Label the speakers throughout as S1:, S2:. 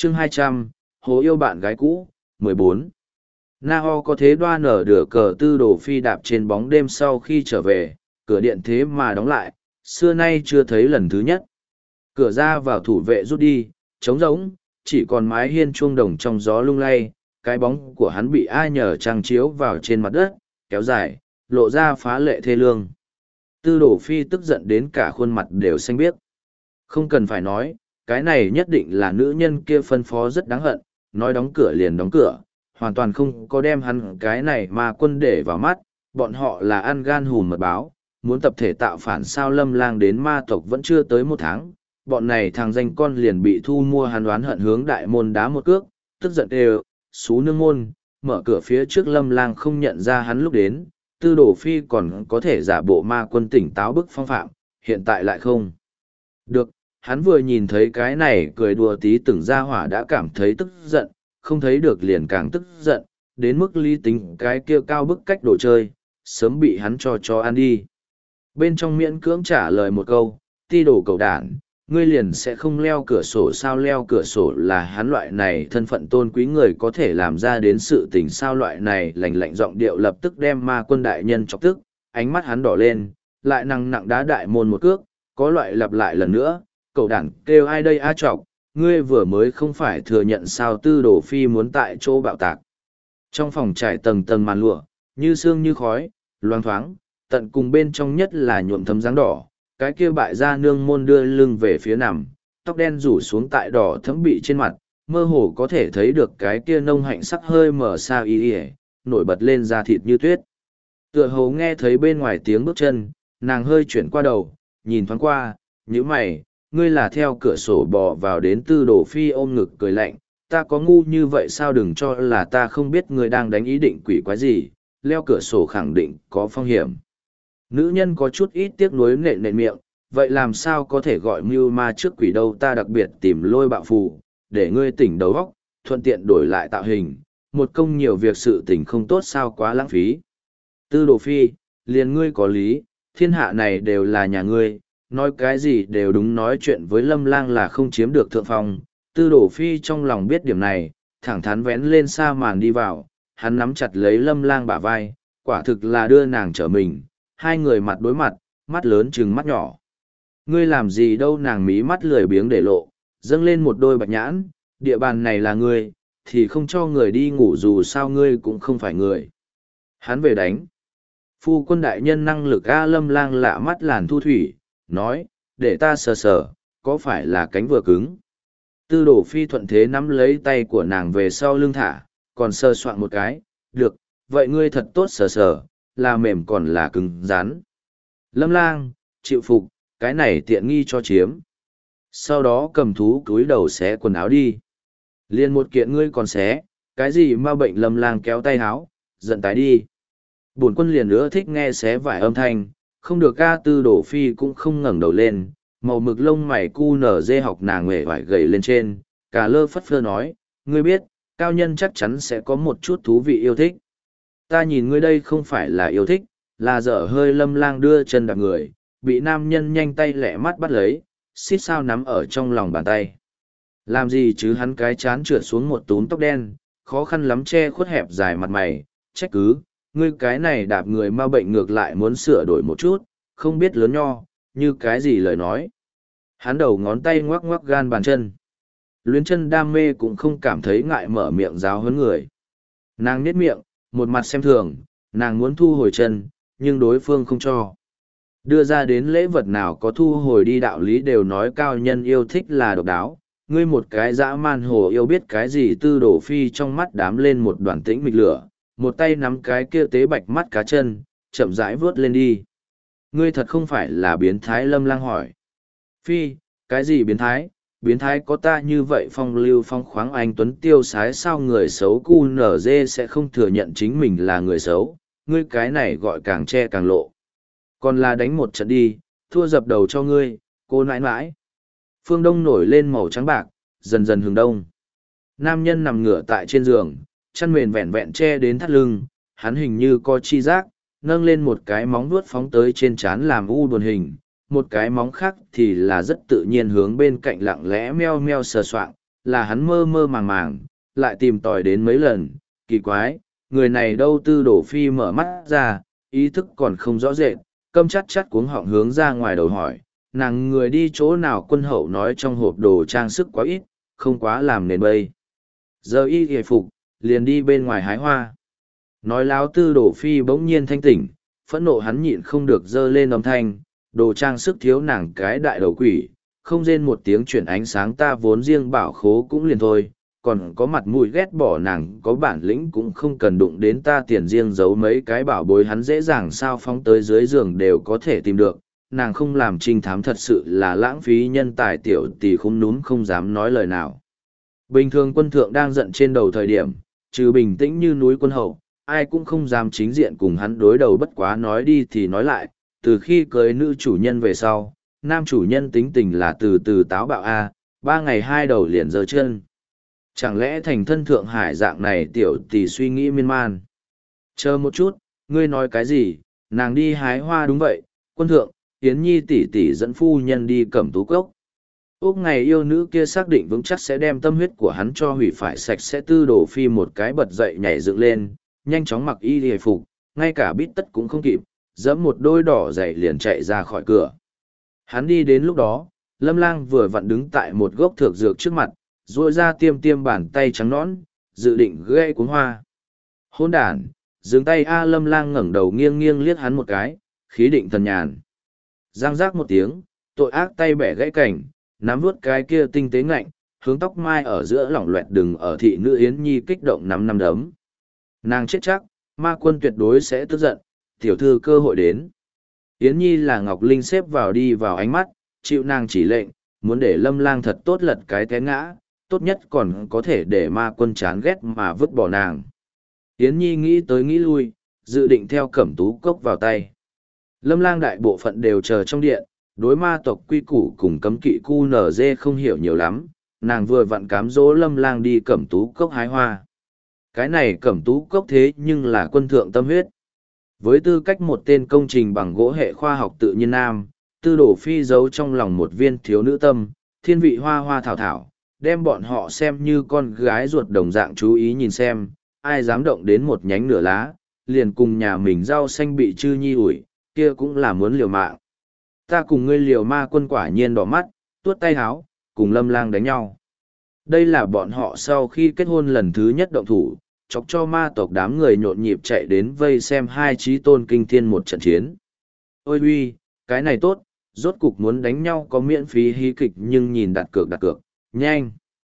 S1: Chương 200, Hồ yêu bạn gái cũ, 14. Na Ho có thế đoan ở đửa cờ Tư Đồ Phi đạp trên bóng đêm sau khi trở về, cửa điện thế mà đóng lại, xưa nay chưa thấy lần thứ nhất. Cửa ra vào thủ vệ rút đi, trống rỗng, chỉ còn mái hiên chuông đồng trong gió lung lay, cái bóng của hắn bị ai nhờ trăng chiếu vào trên mặt đất, kéo dài, lộ ra phá lệ thê lương. Tư Đồ Phi tức giận đến cả khuôn mặt đều xanh biếc. Không cần phải nói, cái này nhất định là nữ nhân kia phân phó rất đáng hận, nói đóng cửa liền đóng cửa, hoàn toàn không có đem hắn cái này mà quân để vào mắt, bọn họ là ăn gan hùm mật báo, muốn tập thể tạo phản sao Lâm Lang đến ma tộc vẫn chưa tới 1 tháng, bọn này thằng danh con liền bị thu mua hắn đoán hận hướng đại môn đá một cước, tức giận đều, xú nương môn, mở cửa phía trước Lâm Lang không nhận ra hắn lúc đến, Tư Đồ Phi còn có thể giả bộ ma quân tỉnh táo bức phong phạm, hiện tại lại không. Được, hắn vừa nhìn thấy cái này cười đùa tí từng ra hỏa đã cảm thấy tức giận, không thấy được liền càng tức giận, đến mức lý tính cái kia cao bức cách đồ chơi, sớm bị hắn cho ăn đi. Bên trong miễn cưỡng trả lời một câu, ti đồ cầu đản, ngươi liền sẽ không leo cửa sổ sao? Leo cửa sổ là hắn loại này thân phận tôn quý người có thể làm ra đến sự tình sao? Loại này lạnh lạnh giọng điệu lập tức đem ma quân đại nhân chọc tức, ánh mắt hắn đỏ lên, lại nặng nặng đá đại môn một cước, có loại lặp lại lần nữa, cậu đản kêu ai đây a chọc, ngươi vừa mới không phải thừa nhận sao? Tư Đồ Phi muốn tại chỗ bạo tạc. Trong phòng trải tầng tầng màn lụa, như sương như khói, loang thoáng, tận cùng bên trong nhất là nhuộm thấm dáng đỏ, cái kia bại gia nương môn đưa lưng về phía nằm, tóc đen rủ xuống tại đỏ thấm bị trên mặt, mơ hồ có thể thấy được cái kia nông hạnh sắc hơi mở xa y nổi bật lên da thịt như tuyết. Tựa hồ nghe thấy bên ngoài tiếng bước chân, nàng hơi chuyển qua đầu, nhìn thoáng qua, nhíu mày, ngươi là theo cửa sổ bò vào đến. Tư Đồ Phi ôm ngực cười lạnh, ta có ngu như vậy sao? Đừng cho là ta không biết ngươi đang đánh ý định quỷ quái gì, leo cửa sổ khẳng định có phong hiểm. Nữ nhân có chút ít tiếc nuối nện miệng, vậy làm sao có thể gọi mưu ma trước quỷ đâu? Ta đặc biệt tìm Lôi Bạo Phù, để ngươi tỉnh đầu óc, thuận tiện đổi lại tạo hình, một công nhiều việc sự tình không tốt sao? Quá lãng phí. Tư Đồ Phi, liền ngươi có lý, thiên hạ này đều là nhà ngươi, nói cái gì đều đúng, nói chuyện với Lâm Lang là không chiếm được thượng phong. Tư Đồ Phi trong lòng biết điểm này, thẳng thắn vén lên xa màn đi vào, hắn nắm chặt lấy Lâm Lang bả vai, quả thực là đưa nàng trở mình, hai người mặt đối mặt, mắt lớn chừng mắt nhỏ. Ngươi làm gì đâu? Nàng mí mắt lười biếng để lộ, dâng lên một đôi bạch nhãn, địa bàn này là ngươi, thì không cho người đi ngủ dù sao ngươi cũng không phải người. Hắn về đánh. Phu quân đại nhân năng lực a. Lâm Lang lạ mắt làn thu thủy, nói, để ta sờ sờ, có phải là cánh vừa cứng? Tư Đồ Phi thuận thế nắm lấy tay của nàng về sau lưng thả, còn sờ soạn một cái, được, vậy ngươi thật tốt sờ sờ, là mềm còn là cứng rắn. Lâm Lang, chịu phục, cái này tiện nghi cho chiếm. Sau đó cầm thú cúi đầu xé quần áo đi. Liên một kiện ngươi còn xé, cái gì ma bệnh? Lâm Lang kéo tay áo, giận tái đi. Bổn quân liền nữa thích nghe xé vải âm thanh, không được ca. Tư Đồ Phi cũng không ngẩng đầu lên, màu mực lông mày cu nở dê học nàng nguệ vải gầy lên trên, cả lơ phất phơ nói, ngươi biết, cao nhân chắc chắn sẽ có một chút thú vị yêu thích. Ta nhìn ngươi đây không phải là yêu thích, là dở hơi. Lâm Lang đưa chân đạp người, bị nam nhân nhanh tay lẹ mắt bắt lấy, xít sao nắm ở trong lòng bàn tay. Làm gì chứ? Hắn cái chán trượt xuống một túm tóc đen, khó khăn lắm che khuất hẹp dài mặt mày, trách cứ, ngươi cái này đạp người ma bệnh ngược lại muốn sửa đổi một chút, không biết lớn nho, như cái gì lời nói. Hắn đầu ngón tay ngoắc ngoắc gan bàn chân. Luyến chân đam mê cũng không cảm thấy ngại mở miệng giáo huấn người. Nàng nhếch miệng, một mặt xem thường, nàng muốn thu hồi chân, nhưng đối phương không cho. Đưa ra đến lễ vật nào có thu hồi đi, đạo lý đều nói cao nhân yêu thích là độc đáo, ngươi một cái dã man hồ yêu biết cái gì? Tư Đồ Phi trong mắt đám lên một đoàn tĩnh mịch lửa, một tay nắm cái kia tế bạch mắt cá chân, chậm rãi vớt lên đi. Ngươi thật không phải là biến thái? Lâm Lang hỏi. Phi, cái gì biến thái? Biến thái có ta như vậy phong lưu phong khoáng anh tuấn tiêu sái sao? Người xấu cu nở dê sẽ không thừa nhận chính mình là người xấu, ngươi cái này gọi càng che càng lộ. Còn là đánh một trận đi, thua dập đầu cho ngươi, cô nãi nãi. Phương đông nổi lên màu trắng bạc, dần dần hướng đông. Nam nhân nằm ngửa tại trên giường, chăn mền vẹn vẹn che đến thắt lưng, hắn hình như có chi giác, nâng lên một cái móng vuốt phóng tới trên trán làm u buồn hình, một cái móng khác thì là rất tự nhiên hướng bên cạnh lặng lẽ meo meo sờ soạng, là hắn mơ mơ màng màng, lại tìm tòi đến mấy lần, kỳ quái, người này đâu. Tư Đồ Phi mở mắt ra, ý thức còn không rõ rệt, câm chắt chắt cuống họng hướng ra ngoài đầu hỏi, nàng người đi chỗ nào? Quân hậu nói trong hộp đồ trang sức quá ít, không quá làm nền bây giờ y hề phục, liền đi bên ngoài hái hoa. Nói láo. Tư Đồ Phi bỗng nhiên thanh tỉnh, phẫn nộ hắn nhịn không được giơ lên âm thanh, đồ trang sức thiếu nàng cái đại đầu quỷ, không rên một tiếng chuyển ánh sáng ta vốn riêng bảo khố cũng liền thôi, còn có mặt mũi ghét bỏ nàng có bản lĩnh cũng không cần đụng đến ta tiền riêng giấu mấy cái bảo bối hắn dễ dàng sao phóng tới dưới giường đều có thể tìm được, nàng không làm trinh thám thật sự là lãng phí nhân tài. Tiểu tỷ không núm không dám nói lời nào. Bình thường quân thượng đang giận trên đầu thời điểm, trừ bình tĩnh như núi quân hậu, ai cũng không dám chính diện cùng hắn đối đầu. Bất quá nói đi thì nói lại, từ khi cưới nữ chủ nhân về sau, nam chủ nhân tính tình là từ từ táo bạo a, 3 ngày 2 đầu liền giơ chân. Chẳng lẽ thành thân Thượng Hải dạng này? Tiểu tỷ suy nghĩ miên man. Chờ một chút, ngươi nói cái gì? Nàng đi hái hoa? Đúng vậy, quân thượng, Yến Nhi tỷ tỷ dẫn phu nhân đi Cẩm Tú Cốc. Úc ngày yêu nữ kia xác định vững chắc sẽ đem tâm huyết của hắn cho hủy phải sạch sẽ. Tư Đồ Phi một cái bật dậy nhảy dựng lên, nhanh chóng mặc y hề phục, ngay cả bít tất cũng không kịp, giẫm một đôi đỏ giày liền chạy ra khỏi cửa. Hắn đi đến lúc đó, Lâm Lang vừa vặn đứng tại một gốc thược dược trước mặt, duỗi ra tiêm tiêm bàn tay trắng nõn, dự định gãy cuống hoa. Hôn đàn, dừng tay a. Lâm Lang ngẩng đầu nghiêng nghiêng liếc hắn một cái, khí định thần nhàn. Giang giác một tiếng, tội ác tay bẻ gãy cảnh, nắm vuốt cái kia tinh tế ngạnh, hướng tóc mai ở giữa lỏng loẹt đừng ở. Thị nữ Yến Nhi kích động nắm đấm. Nàng chết chắc, ma quân tuyệt đối sẽ tức giận, tiểu thư cơ hội đến. Yến Nhi là Ngọc Linh xếp vào đi vào ánh mắt, chịu nàng chỉ lệnh, muốn để Lâm Lang thật tốt lật cái té ngã, tốt nhất còn có thể để ma quân chán ghét mà vứt bỏ nàng. Yến Nhi nghĩ tới nghĩ lui, dự định theo Cẩm Tú Cốc vào tay. Lâm Lang đại bộ phận đều chờ trong điện, đối ma tộc quy củ cùng cấm kỵ QNZ không hiểu nhiều lắm, nàng vừa vặn cám dỗ Lâm Lang đi Cẩm Tú Cốc hái hoa. Cái này Cẩm Tú Cốc thế nhưng là quân thượng tâm huyết. Với tư cách một tên công trình bằng gỗ hệ khoa học tự nhiên nam, Tư Đồ Phi giấu trong lòng một viên thiếu nữ tâm, thiên vị hoa hoa thảo thảo, đem bọn họ xem như con gái ruột đồng dạng. Chú ý nhìn xem, ai dám động đến một nhánh nửa lá, liền cùng nhà mình rau xanh bị chư nhi ủi, kia cũng là muốn liều mạng. Ta cùng ngươi liều. Ma quân quả nhiên đỏ mắt, tuốt tay háo, cùng Lâm Lang đánh nhau. Đây là bọn họ sau khi kết hôn lần thứ nhất động thủ, chọc cho ma tộc đám người nhộn nhịp chạy đến vây xem hai chí tôn kinh thiên một trận chiến. Ôi uy, cái này tốt, rốt cục muốn đánh nhau có miễn phí hí kịch nhưng nhìn đặt cược, nhanh.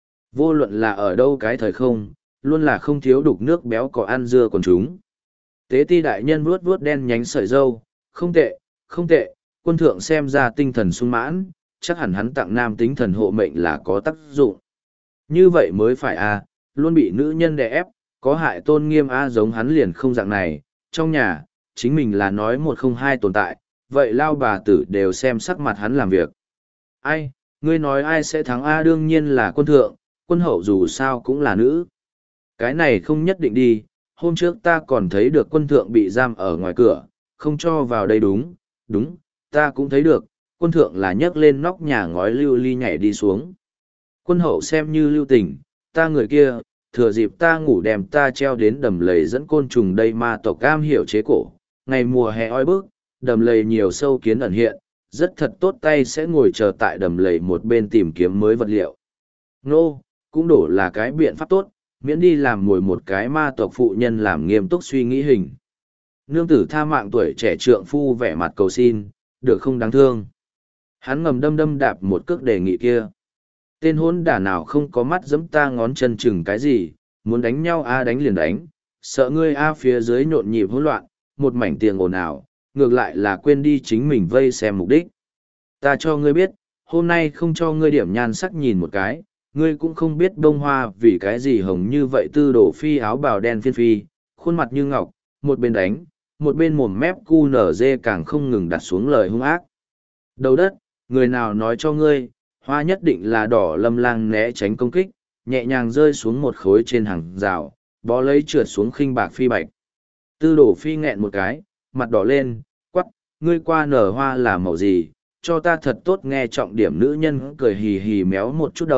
S1: Vô luận là ở đâu cái thời không, luôn là không thiếu đục nước béo có ăn dưa còn chúng. Tế ti đại nhân vuốt vuốt đen nhánh sợi dâu, không tệ, không tệ, quân thượng xem ra tinh thần sung mãn, chắc hẳn hắn tặng nam tính thần hộ mệnh là có tác dụng. Như vậy mới phải à, luôn bị nữ nhân đè ép, có hại tôn nghiêm a. Giống hắn liền không dạng này, trong nhà, chính mình là nói một không hai tồn tại, vậy lao bà tử đều xem sắc mặt hắn làm việc. Ai, ngươi nói ai sẽ thắng a? Đương nhiên là quân thượng, quân hậu dù sao cũng là nữ. Cái này không nhất định đi, hôm trước ta còn thấy được quân thượng bị giam ở ngoài cửa, không cho vào đây. Đúng, ta cũng thấy được, quân thượng là nhấc lên nóc nhà ngói lưu ly nhảy đi xuống. Quân hậu xem như lưu tình, ta người kia, thừa dịp ta ngủ đem ta treo đến đầm lầy dẫn côn trùng. Đây ma tộc cam hiểu chế cổ, ngày mùa hè oi bức, đầm lầy nhiều sâu kiến ẩn hiện, rất thật tốt tay sẽ ngồi chờ tại đầm lầy một bên tìm kiếm mới vật liệu. Nô, cũng đổ là cái biện pháp tốt, miễn đi làm mồi một cái ma tộc phụ nhân làm nghiêm túc suy nghĩ hình. Nương tử tha mạng tuổi trẻ trượng phu vẻ mặt cầu xin, được không đáng thương. Hắn ngầm đâm đạp một cước đề nghị kia. Tên hôn đả nào không có mắt giẫm ta ngón chân chừng cái gì, muốn đánh nhau a đánh liền đánh, sợ ngươi a. Phía dưới nhộn nhịp hỗn loạn, một mảnh tiếng ồn ào, ngược lại là quên đi chính mình vây xem mục đích. Ta cho ngươi biết, hôm nay không cho ngươi điểm nhan sắc nhìn một cái, ngươi cũng không biết bông hoa vì cái gì hồng như vậy. Tư Đồ Phi áo bào đen phiên phi, khuôn mặt như ngọc, một bên đánh, một bên mồm mép cu nở dê càng không ngừng đặt xuống lời hung ác. Đầu đất, người nào nói cho ngươi, hoa nhất định là đỏ. Lâm Lang né tránh công kích, nhẹ nhàng rơi xuống một khối trên hàng rào, bó lấy trượt xuống khinh bạc phi bạch. Tư Đồ Phi nghẹn một cái, mặt đỏ lên, quắc, ngươi qua nở hoa là màu gì, cho ta thật tốt nghe. Trọng điểm nữ nhân cười hì hì méo một chút đầu,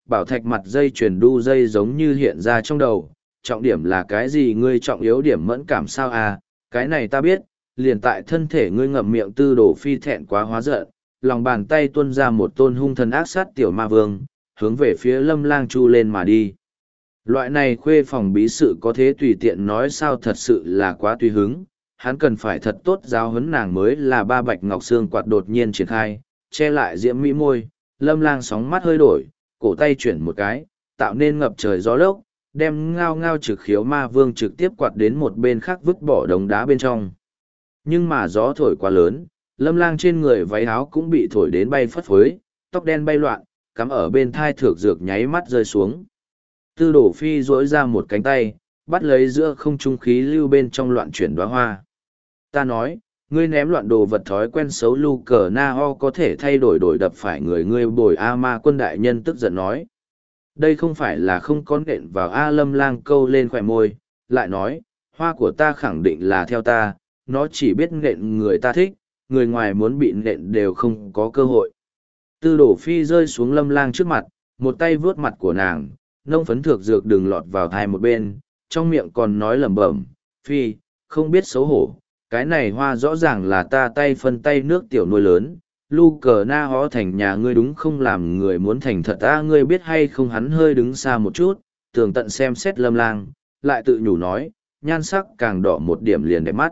S1: bảo thạch mặt dây chuyền đu dây giống như hiện ra trong đầu. Trọng điểm là cái gì? Ngươi trọng yếu điểm mẫn cảm sao à? Cái này ta biết, liền tại thân thể ngươi ngậm miệng. Tư Đồ Phi thẹn quá hóa giận, lòng bàn tay tuôn ra một tôn hung thần ác sát tiểu ma vương, hướng về phía Lâm Lang chu lên mà đi. Loại này khuê phòng bí sự có thế tùy tiện nói sao? Thật sự là quá tùy hứng, hắn cần phải thật tốt giáo huấn nàng mới là. Ba bạch ngọc xương quạt đột nhiên triển khai, che lại diễm mỹ môi. Lâm Lang sóng mắt hơi đổi, cổ tay chuyển một cái, tạo nên ngập trời gió lốc, đem ngao ngao trực khiếu ma vương trực tiếp quạt đến một bên khác, vứt bỏ đống đá bên trong. Nhưng mà gió thổi quá lớn, Lâm Lang trên người váy áo cũng bị thổi đến bay phất phới, tóc đen bay loạn, cắm ở bên thai thược dược nháy mắt rơi xuống. Tư Đồ Phi duỗi ra một cánh tay, bắt lấy giữa không trung khí lưu bên trong loạn chuyển đóa hoa. Ta nói, ngươi ném loạn đồ vật thói quen xấu lu cờ na ho có thể thay đổi, đổi đập phải người ngươi bồi. A Ma Quân đại nhân tức giận nói. Đây không phải là không có nện vào. A Lâm Lang câu lên khỏe môi, lại nói, hoa của ta khẳng định là theo ta, nó chỉ biết nện người ta thích, người ngoài muốn bị nện đều không có cơ hội. Tư Đồ Phi rơi xuống Lâm Lang trước mặt, một tay vuốt mặt của nàng, nông phấn thược dược đừng lọt vào thai một bên, trong miệng còn nói lẩm bẩm, Phi, không biết xấu hổ, cái này hoa rõ ràng là ta tay phân tay nước tiểu nuôi lớn, lu cờ na hó thành nhà ngươi đúng không? Làm người muốn thành thật ta, ngươi biết hay không? Hắn hơi đứng xa một chút, tường tận xem xét Lâm Lang, lại tự nhủ nói, nhan sắc càng đỏ một điểm liền đẹp mắt.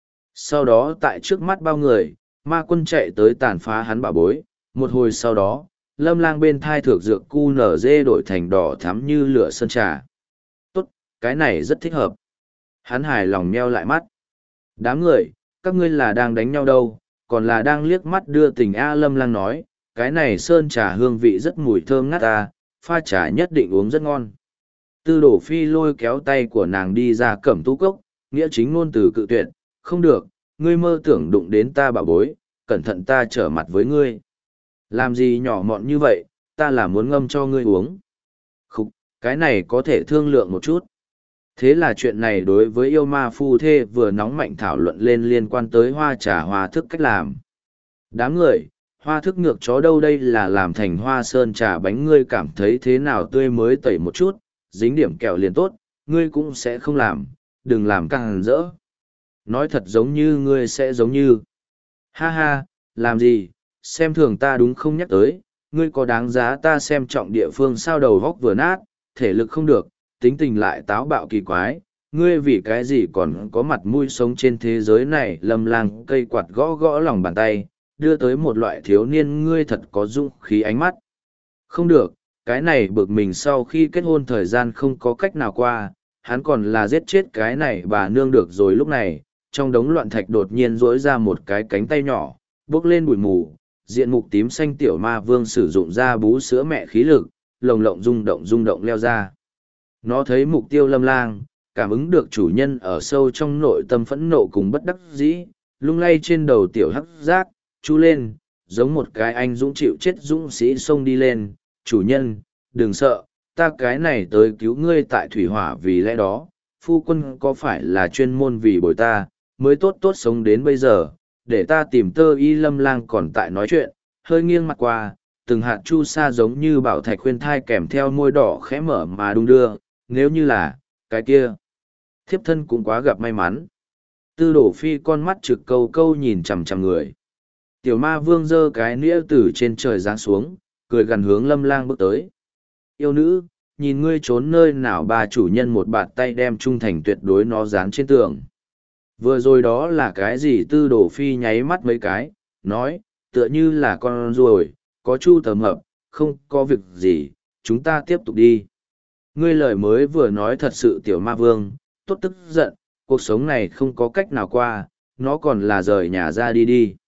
S1: Sau đó tại trước mắt bao người, Ma Quân chạy tới tàn phá hắn bảo bối. Một hồi sau đó, Lâm Lang bên thai thược dược cu nở dê đổi thành đỏ thắm như lửa sơn trà. Tốt, cái này rất thích hợp. Hắn hài lòng nheo lại mắt. Đám người, các ngươi là đang đánh nhau đâu, còn là đang liếc mắt đưa tình? A Lâm Lang nói, cái này sơn trà hương vị rất mùi thơm ngát ta, pha trà nhất định uống rất ngon. Tư Đồ Phi lôi kéo tay của nàng đi ra Cẩm Tú Cốc, nghĩa chính ngôn từ cự tuyệt, không được, ngươi mơ tưởng đụng đến ta bảo bối, cẩn thận ta trở mặt với ngươi. Làm gì nhỏ mọn như vậy, ta là muốn ngâm cho ngươi uống. Khúc, cái này có thể thương lượng một chút. Thế là chuyện này đối với yêu ma phu thê vừa nóng mạnh thảo luận lên liên quan tới hoa trà hoa thức cách làm. Đám người, hoa thức ngược chó đâu, đây là làm thành hoa sơn trà bánh, ngươi cảm thấy thế nào? Tươi mới tẩy một chút, dính điểm kẹo liền tốt, ngươi cũng sẽ không làm, đừng làm càng rỡ. Nói thật giống như ngươi sẽ giống như. Ha ha, làm gì, xem thường ta đúng không? Nhắc tới, ngươi có đáng giá ta xem trọng địa phương sao? Đầu góc vừa nát, thể lực không được, tính tình lại táo bạo kỳ quái, ngươi vì cái gì còn có mặt mũi sống trên thế giới này? Lâm Lang cây quạt gõ gõ lòng bàn tay, đưa tới một loại thiếu niên ngươi thật có dũng khí ánh mắt. Không được, cái này bực mình sau khi kết hôn thời gian không có cách nào qua, hắn còn là giết chết cái này bà nương được rồi. Lúc này, trong đống loạn thạch đột nhiên rỗi ra một cái cánh tay nhỏ, bước lên bụi mù, diện mục tím xanh tiểu ma vương sử dụng ra bú sữa mẹ khí lực, lồng lộng rung động leo ra. Nó thấy mục tiêu Lâm Lang, cảm ứng được chủ nhân ở sâu trong nội tâm phẫn nộ cùng bất đắc dĩ, lung lay trên đầu tiểu hắc giác, chu lên, giống một cái anh dũng chịu chết dũng sĩ xông đi lên. Chủ nhân, đừng sợ, ta cái này tới cứu ngươi tại thủy hỏa, vì lẽ đó, phu quân có phải là chuyên môn vì bồi ta, mới tốt tốt sống đến bây giờ, để ta tìm tơ y. Lâm Lang còn tại nói chuyện, hơi nghiêng mặt qua, từng hạt chu sa giống như bảo thạch khuyên thai kèm theo môi đỏ khẽ mở mà đung đưa. Nếu như là, cái kia, thiếp thân cũng quá gặp may mắn. Tư Đồ Phi con mắt trực câu câu nhìn chằm chằm người. Tiểu ma vương giơ cái nĩa từ trên trời giáng xuống, cười gần hướng Lâm Lang bước tới. Yêu nữ, nhìn ngươi trốn nơi nào? Bà chủ nhân một bạt tay đem trung thành tuyệt đối nó dán trên tường. Vừa rồi đó là cái gì? Tư Đồ Phi nháy mắt mấy cái, nói, tựa như là con ruồi, có chu tầm hợp, không có việc gì, chúng ta tiếp tục đi. Ngươi lời mới vừa nói thật sự tiểu ma vương, tốt tức giận, cuộc sống này không có cách nào qua, nó còn là rời nhà ra đi đi.